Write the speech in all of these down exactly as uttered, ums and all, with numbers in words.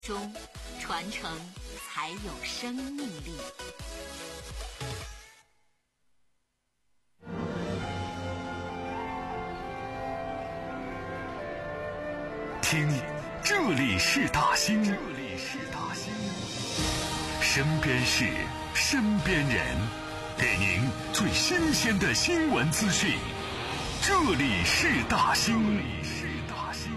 中传承才有生命力。 听，这里是大兴，这里是大兴，身边事，身边人，给您最新鲜的新闻资讯。这里是大兴，这里是大兴。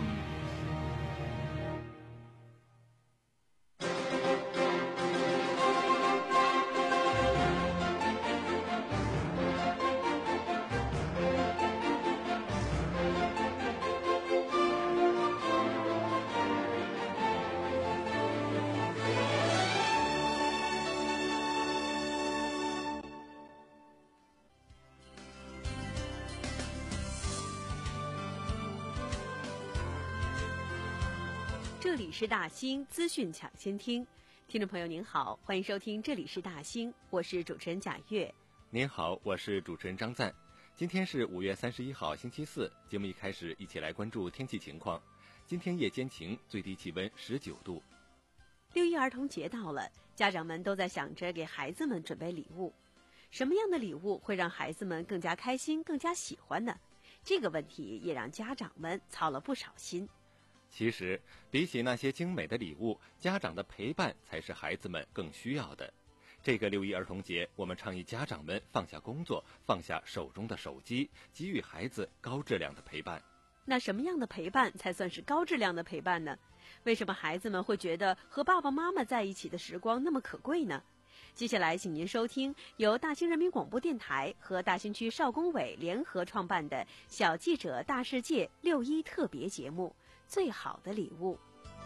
这里是大兴资讯抢先听，听众朋友您好，欢迎收听这里是大兴，我是主持人贾月。 您好，我是主持人张赞。今天是五月三十一号星期四，节目一开始一起来关注天气情况。今天夜间晴，最低气温十九度。 六一儿童节到了，家长们都在想着给孩子们准备礼物，什么样的礼物会让孩子们更加开心更加喜欢呢？这个问题也让家长们操了不少心。 其实比起那些精美的礼物，家长的陪伴才是孩子们更需要的。这个六一儿童节，我们倡议家长们放下工作，放下手中的手机，给予孩子高质量的陪伴。 那什么样的陪伴才算是高质量的陪伴呢？为什么孩子们会觉得和爸爸妈妈在一起的时光那么可贵呢？接下来请您收听由大兴人民广播电台和大兴区少工委联合创办的小记者大世界六一特别节目《最好的礼物》。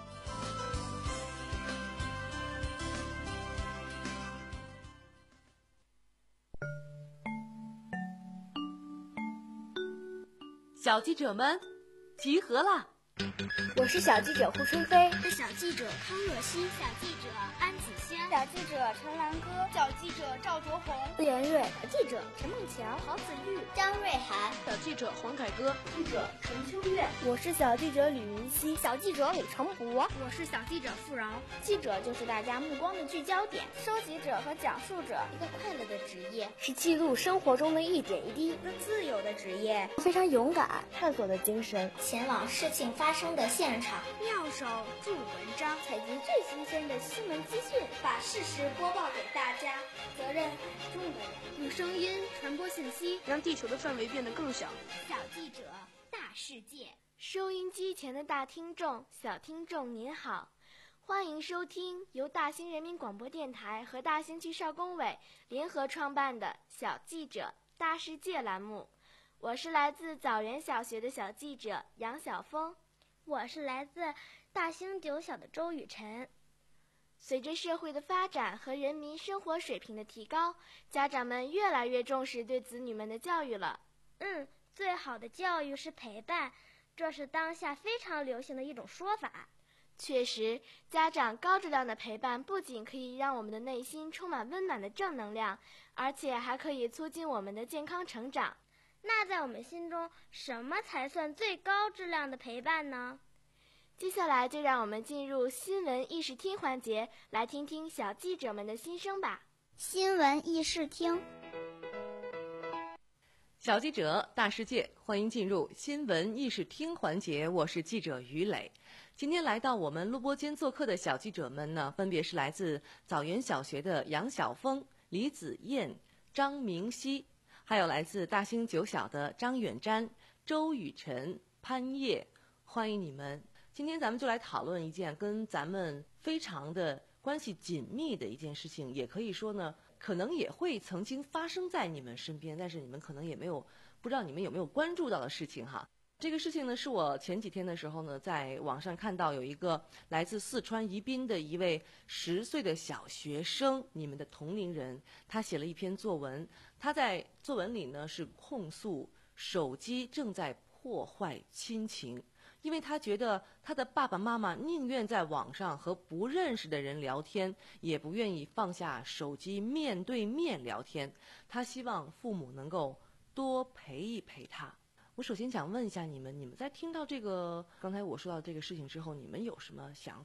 小记者们集合了！ 我是小记者胡春飞， 是小记者康若曦， 小记者安子轩， 小记者陈兰歌， 小记者赵卓红， 连瑞， 小记者陈梦乔， 郝子玉， 张瑞涵， 小记者黄凯歌， 记者陈秋月， 我是小记者吕云熙， 小记者李成博， 我是小记者付饶。 记者就是大家目光的聚焦点， 收集者和讲述者， 一个快乐的职业， 是记录生活中的一点一滴， 一个自由的职业， 非常勇敢，探索的精神， 前往事情发生的现场， 妙手著文章， 采集最新鲜的新闻资讯， 把事实播报给大家。 责任很重的人， 用声音传播信息， 让地球的范围变得更小。 小记者大世界， 收音机前的大听众、小听众您好，欢迎收听由大兴人民广播电台和大兴区少工委联合创办的小记者大世界栏目。我是来自枣园小学的小记者杨晓峰， 我是来自大兴九小的周雨晨。 随着社会的发展和人民生活水平的提高，家长们越来越重视对子女们的教育了。 嗯，最好的教育是陪伴，这是当下非常流行的一种说法。 确实，家长高质量的陪伴不仅可以让我们的内心充满温暖的正能量，而且还可以促进我们的健康成长。 那在我们心中，什么才算最高质量的陪伴呢？ 接下来就让我们进入新闻议事厅环节，来听听小记者们的心声吧。 新闻议事厅， 小记者大世界，欢迎进入新闻议事厅环节，我是记者于磊。今天来到我们录播间做客的小记者们呢，分别是来自枣园小学的杨晓峰、李子燕、张明熙，还有来自大兴九小的张远瞻、周雨晨、潘叶，欢迎你们。今天咱们就来讨论一件跟咱们非常的关系紧密的一件事情，也可以说呢，可能也会曾经发生在你们身边，但是你们可能也没有，不知道你们有没有关注到的事情哈。这个事情呢，是我前几天的时候呢，在网上看到有一个来自四川宜宾的一位十岁的小学生，你们的同龄人，他写了一篇作文，他在作文里呢是控诉手机正在破坏亲情。因为他觉得他的爸爸妈妈宁愿在网上和不认识的人聊天，也不愿意放下手机面对面聊天。他希望父母能够多陪一陪他。我首先想问一下你们，你们在听到这个刚才我说到这个事情之后，你们有什么想法？你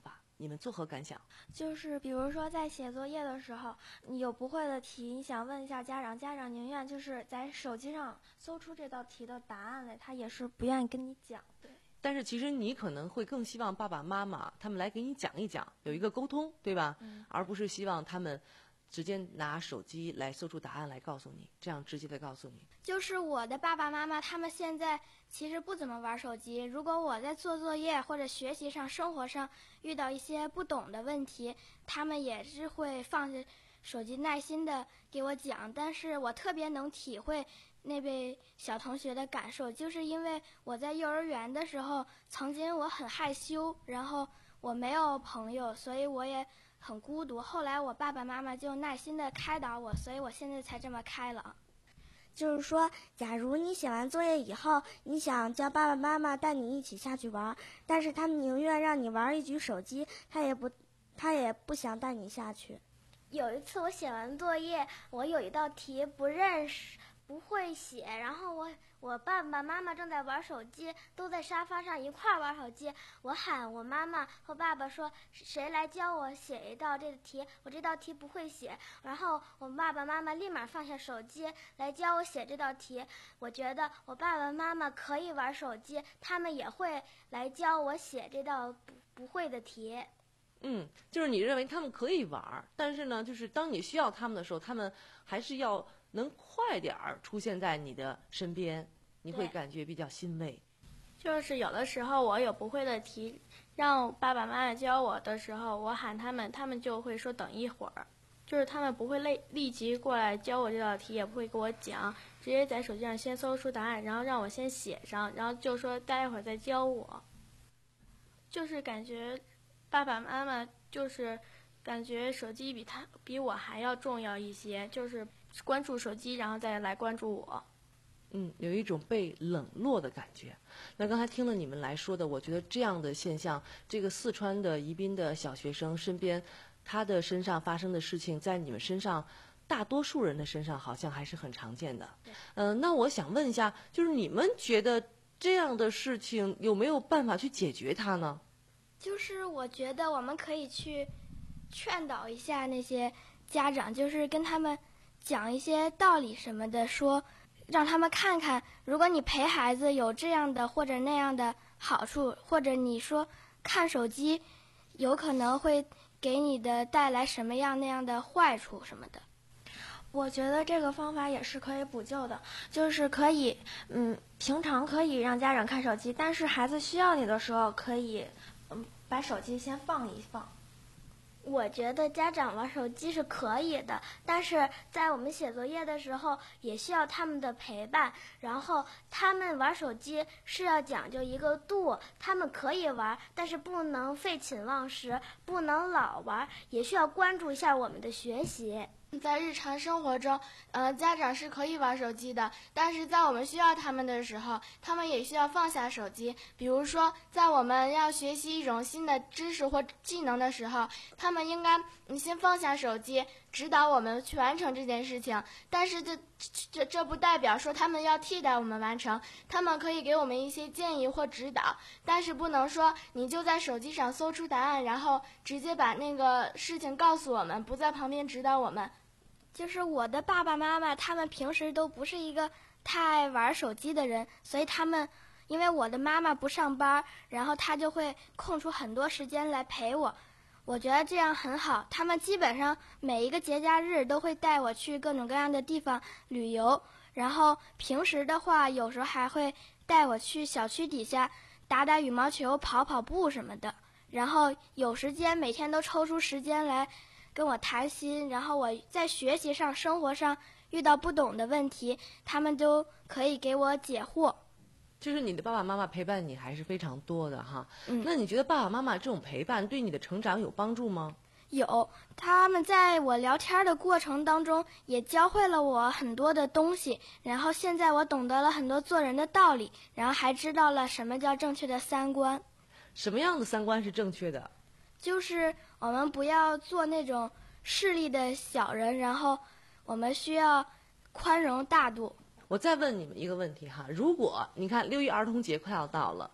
你们作何感想？ 就是比如说在写作业的时候，你有不会的题，你想问一下家长，家长宁愿就是在手机上搜出这道题的答案来，他也是不愿意跟你讲。对。 但是其实你可能会更希望爸爸妈妈他们来给你讲一讲，有一个沟通，对吧？ 嗯。 而不是希望他们直接拿手机来搜出答案来告诉你，这样直接的告诉你。 就是我的爸爸妈妈他们现在其实不怎么玩手机，如果我在做作业或者学习上、生活上遇到一些不懂的问题，他们也是会放下手机耐心的给我讲。但是我特别能体会那位小同学的感受，就是因为我在幼儿园的时候，曾经我很害羞，然后我没有朋友，所以我也很孤独。后来我爸爸妈妈就耐心的开导我，所以我现在才这么开朗。 就是说，假如你写完作业以后，你想叫爸爸妈妈带你一起下去玩，但是他们宁愿让你玩一局手机，他也不，他也不想带你下去。 有一次我写完作业，我有一道题不认识。不会写，然后我我爸爸妈妈正在玩手机，都在沙发上一块玩手机。我喊我妈妈和爸爸说，谁来教我写一道这个题？我这道题不会写。然后我爸爸妈妈立马放下手机来教我写这道题。我觉得我爸爸妈妈可以玩手机，他们也会来教我写这道不不会的题。 嗯，就是你认为他们可以玩，但是呢，就是当你需要他们的时候，他们还是要能快点儿出现在你的身边，你会感觉比较欣慰。 就是有的时候我有不会的题，让爸爸妈妈教我的时候，我喊他们，他们就会说等一会儿，就是他们不会立立即过来教我这道题，也不会给我讲，直接在手机上先搜出答案，然后让我先写上，然后就说待会儿再教我。就是感觉爸爸妈妈就是感觉手机比他比我还要重要一些，就是关注手机，然后再来关注我。 嗯，有一种被冷落的感觉。那刚才听了你们来说的，我觉得这样的现象，这个四川的宜宾的小学生身边，他的身上发生的事情，在你们身上，大多数人的身上好像还是很常见的。嗯、呃，那我想问一下，就是你们觉得这样的事情有没有办法去解决它呢？ 就是我觉得我们可以去劝导一下那些家长，就是跟他们讲一些道理什么的，说让他们看看，如果你陪孩子有这样的或者那样的好处，或者你说看手机有可能会给你的带来什么样那样的坏处什么的。 我觉得这个方法也是可以补救的，就是可以，嗯，平常可以让家长看手机，但是孩子需要你的时候，可以，嗯，把手机先放一放。 我觉得家长玩手机是可以的，但是在我们写作业的时候也需要他们的陪伴，然后他们玩手机是要讲究一个度，他们可以玩，但是不能废寝忘食，不能老玩，也需要关注一下我们的学习。 在日常生活中，呃，家长是可以玩手机的，但是在我们需要他们的时候，他们也需要放下手机。比如说，在我们要学习一种新的知识或技能的时候，他们应该你先放下手机，指导我们去完成这件事情。但是这这这不代表说他们要替代我们完成，他们可以给我们一些建议或指导，但是不能说你就在手机上搜出答案，然后直接把那个事情告诉我们，不在旁边指导我们。 就是我的爸爸妈妈，他们平时都不是一个太爱玩手机的人，所以他们，因为我的妈妈不上班，然后她就会空出很多时间来陪我。我觉得这样很好，他们基本上每一个节假日都会带我去各种各样的地方旅游，然后平时的话，有时候还会带我去小区底下打打羽毛球、跑跑步什么的。然后有时间每天都抽出时间来跟我谈心，然后我在学习上、生活上遇到不懂的问题，他们都可以给我解惑。 就是你的爸爸妈妈陪伴你还是非常多的哈。 嗯， 那你觉得爸爸妈妈这种陪伴对你的成长有帮助吗？ 有，他们在我聊天的过程当中也教会了我很多的东西，然后现在我懂得了很多做人的道理，然后还知道了什么叫正确的三观。 什么样的三观是正确的？ 就是我们不要做那种势利的小人，然后我们需要宽容大度。 我再问你们一个问题哈，如果你看六一儿童节快要到了，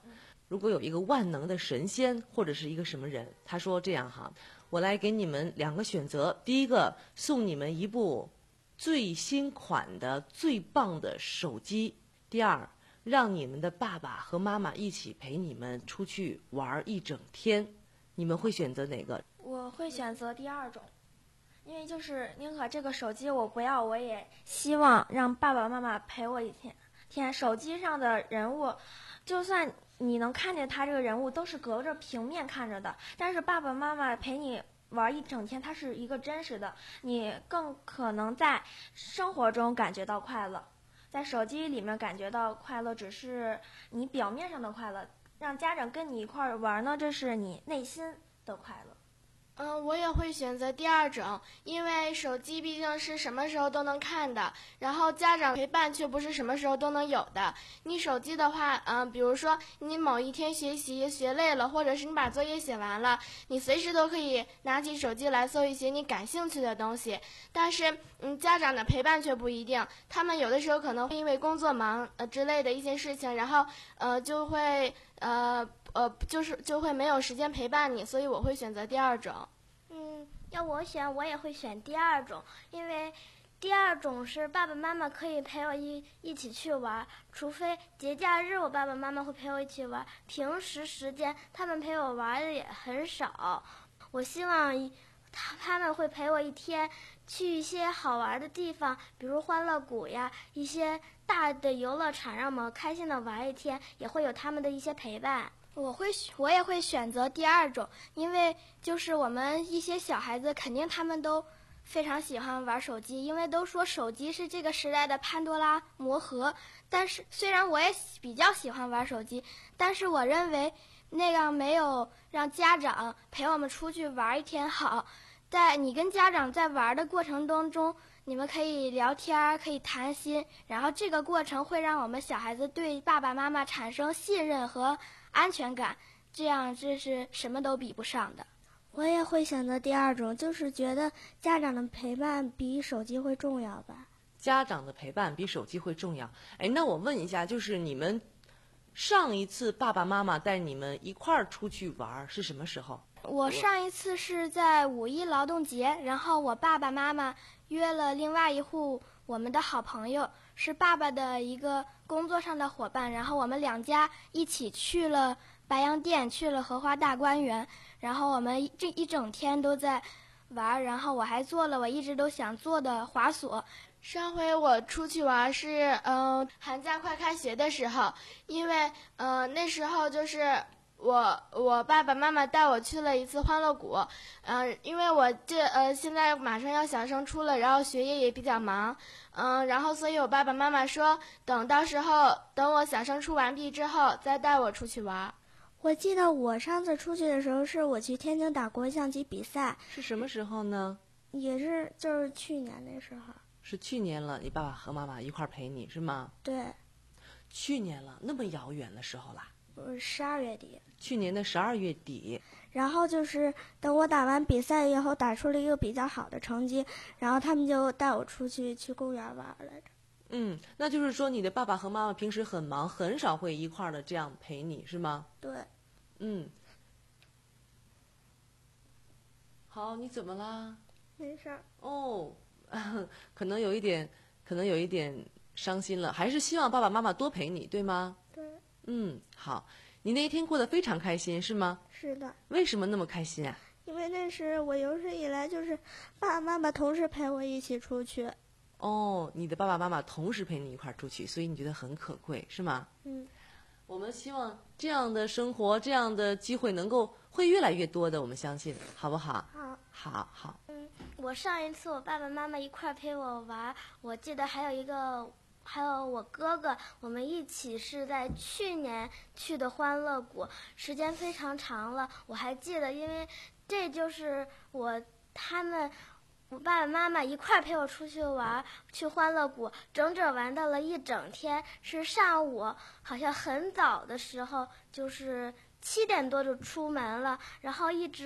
如果有一个万能的神仙或者是一个什么人，他说这样哈，我来给你们两个选择，第一个送你们一部最新款的最棒的手机，第二让你们的爸爸和妈妈一起陪你们出去玩一整天，你们会选择哪个？ 我会选择第二种，因为就是宁可这个手机我不要，我也希望让爸爸妈妈陪我一天。天，手机上的人物，就算你能看见他这个人物，都是隔着平面看着的，但是爸爸妈妈陪你玩一整天，它是一个真实的，你更可能在生活中感觉到快乐，在手机里面感觉到快乐只是你表面上的快乐，让家长跟你一块玩呢，这是你内心的快乐。 嗯，我也会选择第二种，因为手机毕竟是什么时候都能看的，然后家长陪伴却不是什么时候都能有的。你手机的话，嗯，比如说你某一天学习学累了，或者是你把作业写完了，你随时都可以拿起手机来搜一些你感兴趣的东西。但是，嗯，家长的陪伴却不一定，他们有的时候可能会因为工作忙呃之类的一些事情，然后呃就会呃。呃，就是就会没有时间陪伴你，所以我会选择第二种。 嗯，要我选，我也会选第二种，因为第二种是爸爸妈妈可以陪我一一起去玩，除非节假日我爸爸妈妈会陪我一起玩，平时时间他们陪我玩的也很少。我希望他他们会陪我一天，去一些好玩的地方，比如欢乐谷呀，一些大的游乐场，让我们开心的玩一天，也会有他们的一些陪伴。 我会，我也会选择第二种，因为就是我们一些小孩子，肯定他们都非常喜欢玩手机，因为都说手机是这个时代的潘多拉魔盒。但是虽然我也比较喜欢玩手机，但是我认为那样没有让家长陪我们出去玩一天好。在你跟家长在玩的过程当中，你们可以聊天，可以谈心，然后这个过程会让我们小孩子对爸爸妈妈产生信任和安全感，这样这是什么都比不上的。 我也会选择第二种，就是觉得家长的陪伴比手机会重要吧。 家长的陪伴比手机会重要。哎，那我问一下，就是你们上一次爸爸妈妈带你们一块儿出去玩是什么时候？ 我上一次是在五一劳动节，然后我爸爸妈妈约了另外一户我们的好朋友，是爸爸的一个工作上的伙伴，然后我们两家一起去了白洋淀，去了荷花大观园，然后我们这一整天都在玩，然后我还做了我一直都想做的滑索。 上回我出去玩是嗯、呃、寒假快开学的时候，因为呃那时候就是我我爸爸妈妈带我去了一次欢乐谷，嗯、呃，因为我这呃现在马上要小升初了，然后学业也比较忙，嗯、呃，然后所以我爸爸妈妈说等到时候等我小升初完毕之后再带我出去玩。 我记得我上次出去的时候是我去天津打国象棋比赛， 是什么时候呢？ 也是就是去年那时候。 是去年了，你爸爸和妈妈一块儿陪你是吗？ 对。 去年了，那么遥远的时候啦。 呃，十二月底。 去年的十二月底。 然后就是等我打完比赛以后，打出了一个比较好的成绩，然后他们就带我出去去公园玩来着。 嗯，那就是说你的爸爸和妈妈平时很忙，很少会一块儿的这样陪你，是吗？ 对。 嗯。好，你怎么啦？ 没事儿。 哦。可能有一点，可能有一点伤心了，还是希望爸爸妈妈多陪你，对吗？ 对。 嗯，好，你那一天过得非常开心，是吗？ 是的。 为什么那么开心啊？ 因为那是我有史以来就是爸爸妈妈同时陪我一起出去。 哦，你的爸爸妈妈同时陪你一块儿出去，所以你觉得很可贵，是吗？ 嗯。 我们希望这样的生活，这样的机会能够会越来越多的，我们相信，好不好？ 好。 好好。 嗯，我上一次我爸爸妈妈一块陪我玩，我记得还有一个，还有我哥哥，我们一起是在去年去的欢乐谷，时间非常长了，我还记得，因为这就是我他们。我爸爸妈妈一块陪我出去玩，去欢乐谷，整整玩到了一整天。是上午，好像很早的时候，就是七点多就出门了，然后一直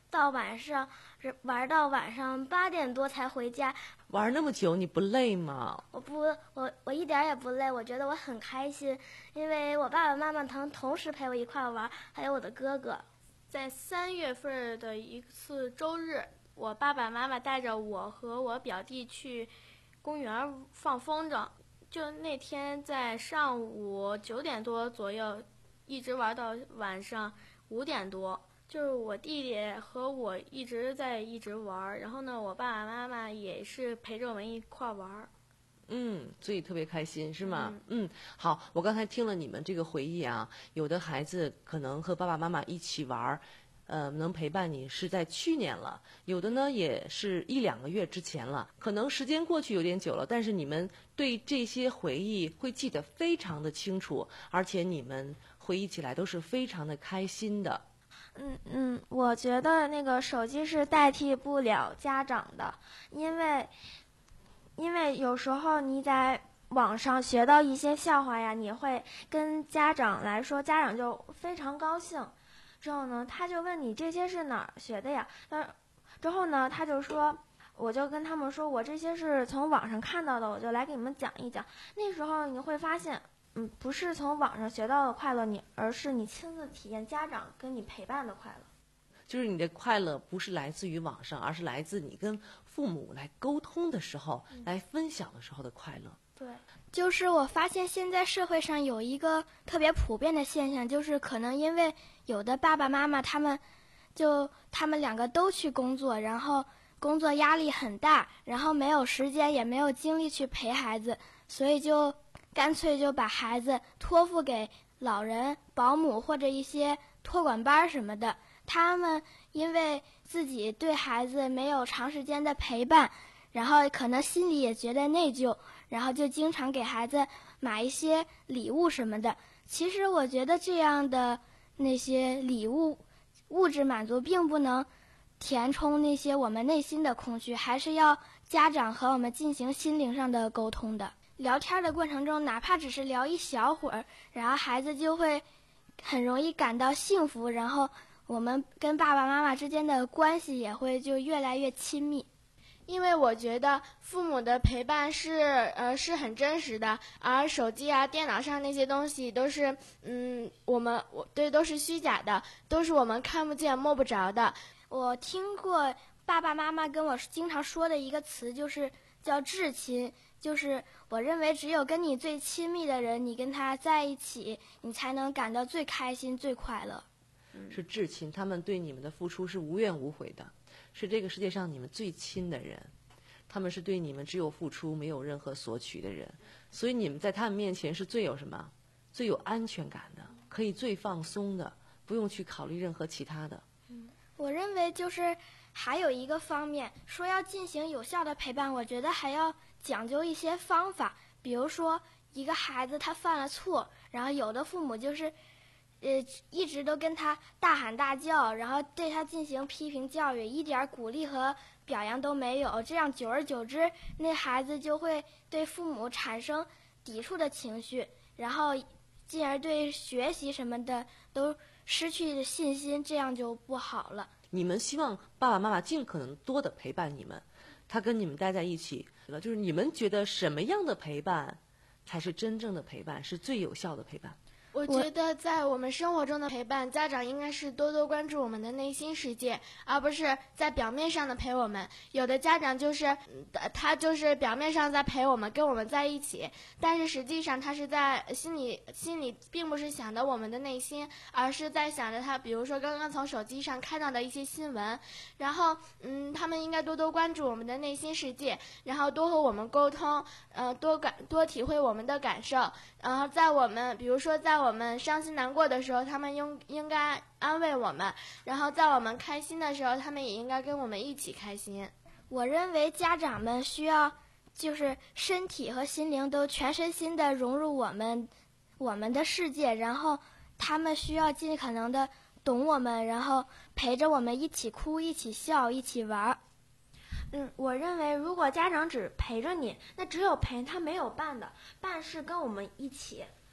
到晚上玩到晚上八点多才回家。 玩那么久你不累吗？ 我不，我我一点也不累，我觉得我很开心，因为我爸爸妈妈能同时陪我一块玩，还有我的哥哥。 在三月份的一次周日，我爸爸妈妈带着我和我表弟去公园放风筝，就那天在上午九点多左右，一直玩到晚上五点多。就是我弟弟和我一直在一直玩，然后呢，我爸爸妈妈也是陪着我们一块玩。 嗯，所以特别开心是吗？嗯, 嗯，好，我刚才听了你们这个回忆啊，有的孩子可能和爸爸妈妈一起玩，呃，能陪伴你是在去年了，有的呢也是一两个月之前了，可能时间过去有点久了，但是你们对这些回忆会记得非常的清楚，而且你们回忆起来都是非常的开心的。 嗯嗯，我觉得那个手机是代替不了家长的，因为因为有时候你在网上学到一些笑话呀，你会跟家长来说，家长就非常高兴。之后呢，他就问你这些是哪儿学的呀？但之后呢，他就说，我就跟他们说我这些是从网上看到的，我就来给你们讲一讲。那时候你会发现。嗯，不是从网上学到的快乐，你而是你亲自体验家长跟你陪伴的快乐。 就是你的快乐不是来自于网上，而是来自你跟父母来沟通的时候、嗯、来分享的时候的快乐。 对，就是我发现现在社会上有一个特别普遍的现象，就是可能因为有的爸爸妈妈他们就他们两个都去工作，然后工作压力很大，然后没有时间也没有精力去陪孩子，所以就干脆就把孩子托付给老人、保姆或者一些托管班什么的。他们因为自己对孩子没有长时间的陪伴，然后可能心里也觉得内疚，然后就经常给孩子买一些礼物什么的。其实我觉得这样的那些礼物，物质满足并不能填充那些我们内心的空虚，还是要家长和我们进行心灵上的沟通的。聊天的过程中，哪怕只是聊一小会儿，然后孩子就会很容易感到幸福，然后我们跟爸爸妈妈之间的关系也会就越来越亲密。 因为我觉得父母的陪伴是呃是很真实的，而手机啊、电脑上那些东西都是嗯我们我对都是虚假的，都是我们看不见摸不着的。 我听过爸爸妈妈跟我经常说的一个词，就是叫至亲。就是我认为只有跟你最亲密的人，你跟他在一起，你才能感到最开心最快乐。 是至亲，他们对你们的付出是无怨无悔的，是这个世界上你们最亲的人，他们是对你们只有付出没有任何索取的人，所以你们在他们面前是最有什么最有安全感的，可以最放松的，不用去考虑任何其他的。 嗯，我认为就是还有一个方面，说要进行有效的陪伴，我觉得还要讲究一些方法。比如说一个孩子他犯了错，然后有的父母就是呃一直都跟他大喊大叫，然后对他进行批评教育，一点鼓励和表扬都没有，这样久而久之，那孩子就会对父母产生抵触的情绪，然后进而对学习什么的都失去信心，这样就不好了。 你们希望爸爸妈妈尽可能多的陪伴你们，他跟你们待在一起，就是你们觉得什么样的陪伴才是真正的陪伴，是最有效的陪伴？ 我觉得在我们生活中的陪伴，家长应该是多多关注我们的内心世界，而不是在表面上的陪我们。有的家长就是他就是表面上在陪我们，跟我们在一起，但是实际上他是在心里心里并不是想着我们的内心，而是在想着他比如说刚刚从手机上看到的一些新闻。然后嗯，他们应该多多关注我们的内心世界，然后多和我们沟通，呃，多感多体会我们的感受。然后在我们比如说在我们伤心难过的时候，他们应应该安慰我们，然后在我们开心的时候，他们也应该跟我们一起开心。 我认为家长们需要就是身体和心灵都全身心的融入我们我们的世界，然后他们需要尽可能的懂我们，然后陪着我们一起哭一起笑一起玩。嗯，我认为如果家长只陪着你，那只有陪，他没有伴的，伴是跟我们一起。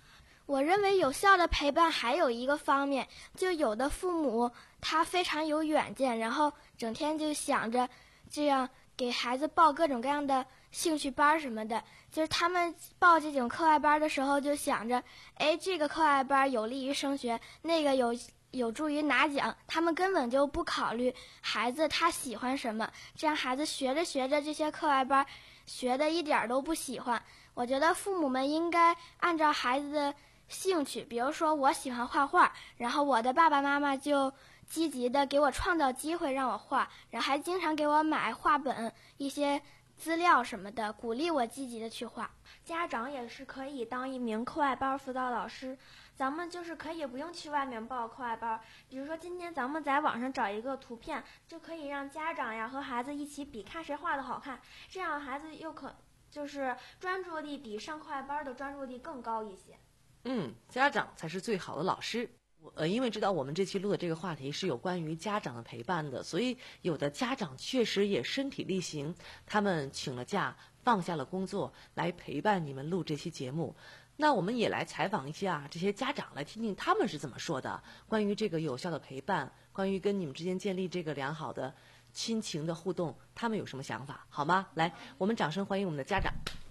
我认为有效的陪伴还有一个方面，就有的父母他非常有远见，然后整天就想着这样给孩子报各种各样的兴趣班什么的，就是他们报这种课外班的时候就想着，哎，这个课外班有利于升学，那个有有助于拿奖，他们根本就不考虑孩子他喜欢什么，这样孩子学着学着这些课外班学的一点都不喜欢。我觉得父母们应该按照孩子的兴趣，比如说我喜欢画画，然后我的爸爸妈妈就积极的给我创造机会让我画，然后还经常给我买画本、一些资料什么的，鼓励我积极的去画。 家长也是可以当一名课外班辅导老师，咱们就是可以不用去外面报课外班，比如说今天咱们在网上找一个图片，就可以让家长呀和孩子一起比看谁画的好看，这样孩子又可就是专注力比上课外班的专注力更高一些。 嗯，家长才是最好的老师。呃，因为知道我们这期录的这个话题是有关于家长的陪伴的，所以有的家长确实也身体力行，他们请了假，放下了工作来陪伴你们录这期节目。那我们也来采访一下这些家长，来听听他们是怎么说的，关于这个有效的陪伴，关于跟你们之间建立这个良好的亲情的互动，他们有什么想法，好吗？来，我们掌声欢迎我们的家长。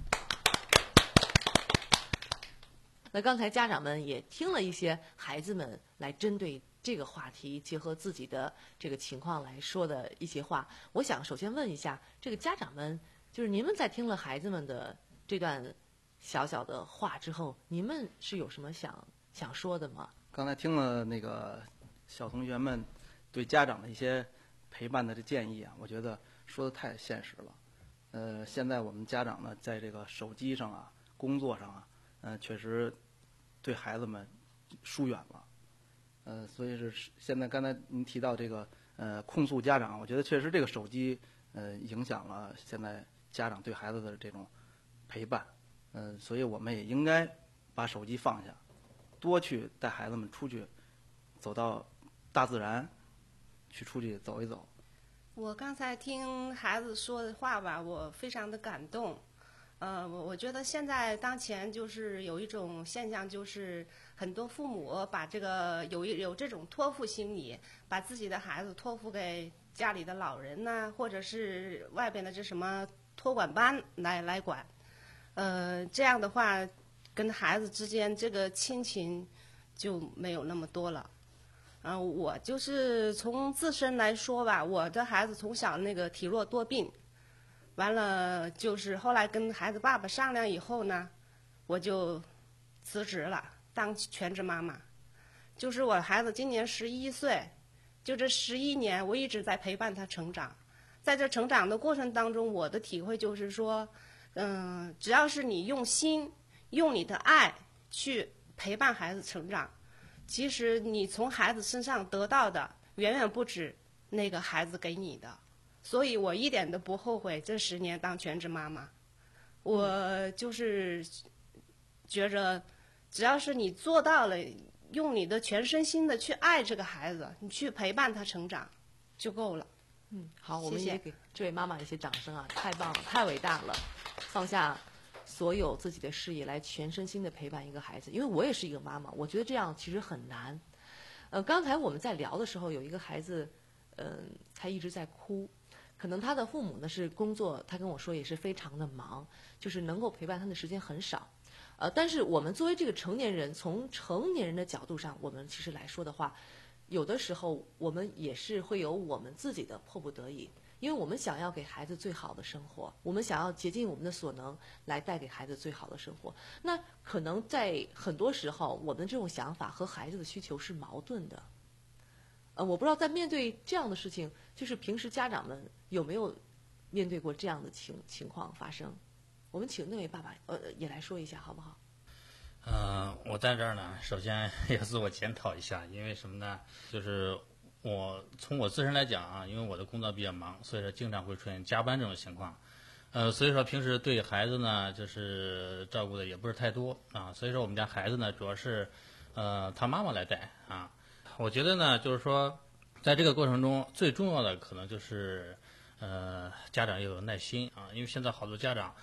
那刚才家长们也听了一些孩子们来针对这个话题，结合自己的这个情况来说的一些话。我想首先问一下，这个家长们，就是您们在听了孩子们的这段小小的话之后，你们是有什么想想说的吗？ 刚才听了那个小同学们对家长的一些陪伴的这建议啊，我觉得说的太现实了。呃，现在我们家长呢，在这个手机上啊、工作上啊，呃，确实对孩子们疏远了。呃，所以是现在刚才您提到这个呃控诉家长，我觉得确实这个手机呃影响了现在家长对孩子的这种陪伴。嗯、呃，所以我们也应该把手机放下，多去带孩子们出去，走到大自然，去出去走一走。 我刚才听孩子说的话吧，我非常的感动。呃，我我觉得现在当前就是有一种现象，就是很多父母把这个有一有这种托付心理，把自己的孩子托付给家里的老人呐、啊，或者是外边的这什么托管班来来管。呃，这样的话，跟孩子之间这个亲情就没有那么多了。嗯、呃，我就是从自身来说吧，我的孩子从小那个体弱多病。完了，就是后来跟孩子爸爸商量以后呢，我就辞职了，当全职妈妈。就是我孩子今年十一岁，就这十一年，我一直在陪伴他成长。在这成长的过程当中，我的体会就是说，嗯、呃，只要是你用心、用你的爱去陪伴孩子成长，其实你从孩子身上得到的远远不止那个孩子给你的。所以我一点都不后悔这十年当全职妈妈，我就是觉着，只要是你做到了，用你的全身心的去爱这个孩子，你去陪伴他成长，就够了。 嗯，好，我们也给这位妈妈一些掌声啊，太棒了，太伟大了，放下所有自己的事业来全身心的陪伴一个孩子。因为我也是一个妈妈，我觉得这样其实很难。呃，刚才我们在聊的时候，有一个孩子，嗯、呃，他一直在哭。可能他的父母呢是工作，他跟我说也是非常的忙，就是能够陪伴他的时间很少。呃，但是我们作为这个成年人，从成年人的角度上，我们其实来说的话，有的时候我们也是会有我们自己的迫不得已，因为我们想要给孩子最好的生活，我们想要竭尽我们的所能来带给孩子最好的生活。那可能在很多时候，我们这种想法和孩子的需求是矛盾的。呃，我不知道在面对这样的事情，就是平时家长们有没有面对过这样的情情况发生？我们请那位爸爸呃也来说一下，好不好？ 呃，我在这儿呢，首先也自我检讨一下，因为什么呢？就是我从我自身来讲啊，因为我的工作比较忙，所以说经常会出现加班这种情况。呃，所以说平时对孩子呢，就是照顾的也不是太多啊。所以说我们家孩子呢，主要是呃他妈妈来带啊。我觉得呢，就是说，在这个过程中，最重要的可能就是，呃，家长要有耐心啊，因为现在好多家长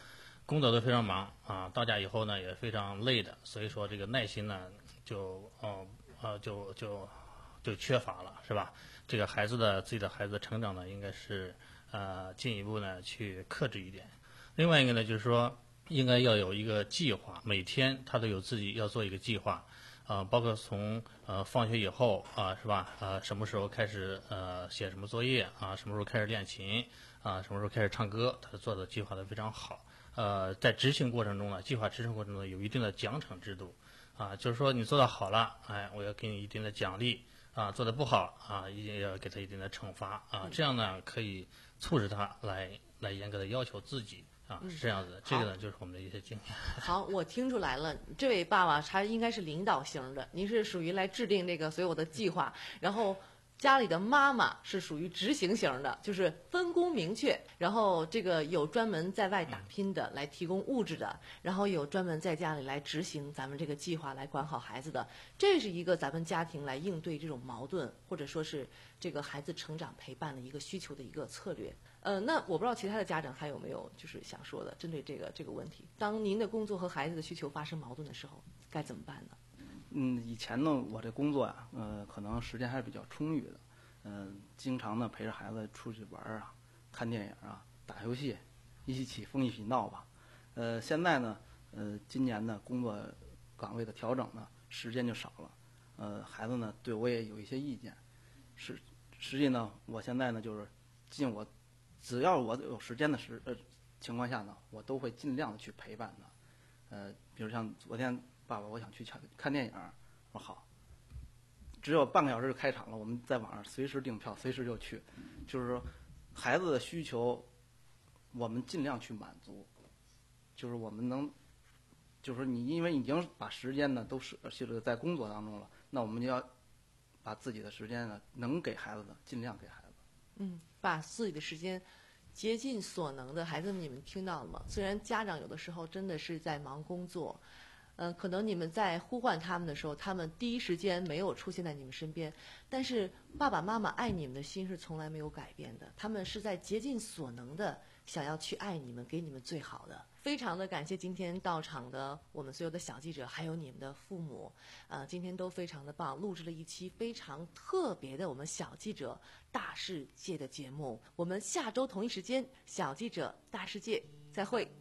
工作都非常忙啊，到家以后呢也非常累的，所以说这个耐心呢就哦呃就就就缺乏了，是吧？这个孩子的自己的孩子的成长呢，应该是呃进一步呢去克制一点。另外一个呢，就是说应该要有一个计划，每天他都有自己要做一个计划。呃，包括从呃放学以后啊、呃，是吧？呃，什么时候开始呃写什么作业啊？什么时候开始练琴啊？什么时候开始唱歌？他做的计划的非常好。呃，在执行过程中呢，计划执行过程中有一定的奖惩制度啊，就是说你做得好了，哎，我要给你一定的奖励啊；做得不好啊，一定要给他一定的惩罚啊。这样呢，可以促使他来来严格的要求自己。啊，是这样子的，这个呢就是我们的一些经验。 好，我听出来了，这位爸爸他应该是领导型的，您是属于来制定这个所有的计划，然后家里的妈妈是属于执行型的，就是分工明确，然后这个有专门在外打拼的，来提供物质的，然后有专门在家里来执行咱们这个计划，来管好孩子的，这是一个咱们家庭来应对这种矛盾，或者说是这个孩子成长陪伴的一个需求的一个策略。呃，那我不知道其他的家长还有没有就是想说的，针对这个这个问题，当您的工作和孩子的需求发生矛盾的时候，该怎么办呢？ 嗯，以前呢，我这工作呀、啊，呃，可能时间还是比较充裕的，嗯、呃，经常呢陪着孩子出去玩啊，看电影啊，打游戏，一起疯一起闹吧。呃，现在呢，呃，今年呢工作岗位的调整呢，时间就少了，呃，孩子呢对我也有一些意见，实实际呢，我现在呢就是尽我。只要我有时间的时呃情况下呢，我都会尽量的去陪伴他。呃，比如像昨天，爸爸我想去看看电影，我说好，只有半个小时就开场了，我们在网上随时订票，随时就去。就是说，孩子的需求，我们尽量去满足。就是我们能，就是说你因为已经把时间呢都是是在工作当中了，那我们就要把自己的时间呢能给孩子的尽量给孩子。 嗯，把自己的时间竭尽所能的，孩子们你们听到了吗？虽然家长有的时候真的是在忙工作，呃，可能你们在呼唤他们的时候，他们第一时间没有出现在你们身边，但是爸爸妈妈爱你们的心是从来没有改变的，他们是在竭尽所能的想要去爱你们，给你们最好的。非常的感谢今天到场的我们所有的小记者，还有你们的父母，呃，今天都非常的棒，录制了一期非常特别的我们小记者大世界的节目。我们下周同一时间，小记者大世界再会。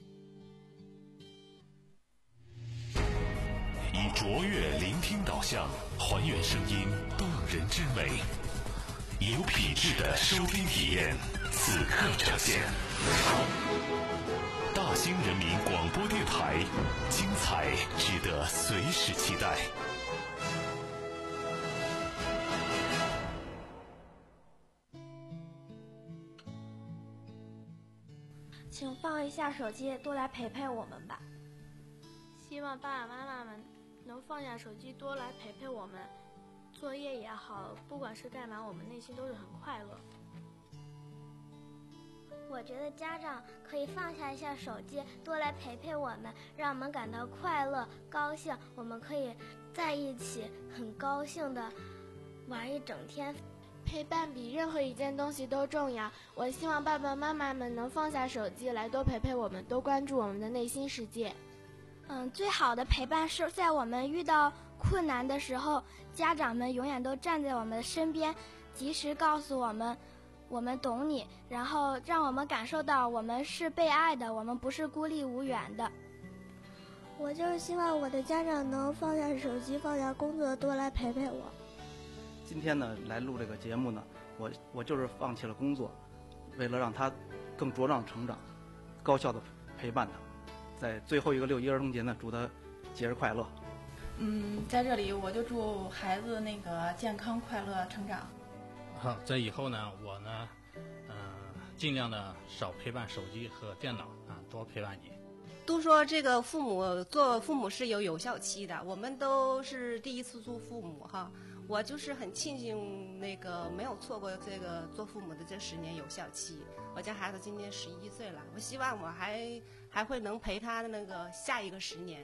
以卓越聆听导向，还原声音动人之美，有品质的收听体验，此刻呈现。大兴人民广播电台，精彩值得随时期待。 请放一下手机，多来陪陪我们吧。 希望爸爸妈妈们能放下手机，多来陪陪我们。作业也好，不管是干嘛，我们内心都是很快乐。 我觉得家长可以放下一下手机，多来陪陪我们，让我们感到快乐、高兴。我们可以在一起很高兴的玩一整天。 陪伴比任何一件东西都重要。我希望爸爸妈妈们能放下手机，来多陪陪我们，多关注我们的内心世界。 嗯，最好的陪伴是在我们遇到困难的时候，家长们永远都站在我们的身边，及时告诉我们我们懂你，然后让我们感受到我们是被爱的，我们不是孤立无援的。 我就是希望我的家长能放下手机，放下工作，多来陪陪我。 今天呢，来录这个节目呢，我我就是放弃了工作，为了让他更茁壮成长，高效的陪伴他。在最后一个六一儿童节呢，祝他节日快乐。 嗯，在这里我就祝孩子那个健康快乐成长。 好，在以后呢，我呢，嗯、呃，尽量的少陪伴手机和电脑啊，多陪伴你。 都说这个父母做父母是有有效期的，我们都是第一次做父母哈。我就是很庆幸那个没有错过这个做父母的这十年有效期。我家孩子今年十一岁了，我希望我还还会能陪他的那个下一个十年。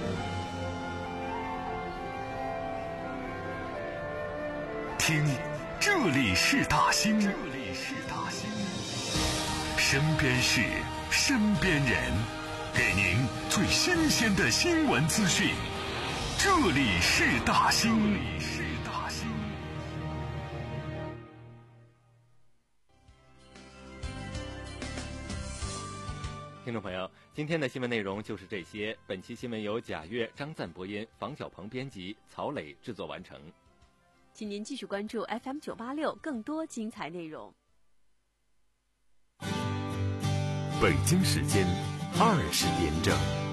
听这里是大兴，这里是大兴，身边事，身边人，给您最新鲜的新闻资讯。这里是大兴，这里是大兴。 听众朋友，今天的新闻内容就是这些。本期新闻由贾跃、张赞播音，房小鹏编辑，曹磊制作完成。 请您继续关注 F M 九八六更多精彩内容。 北京时间二十点整。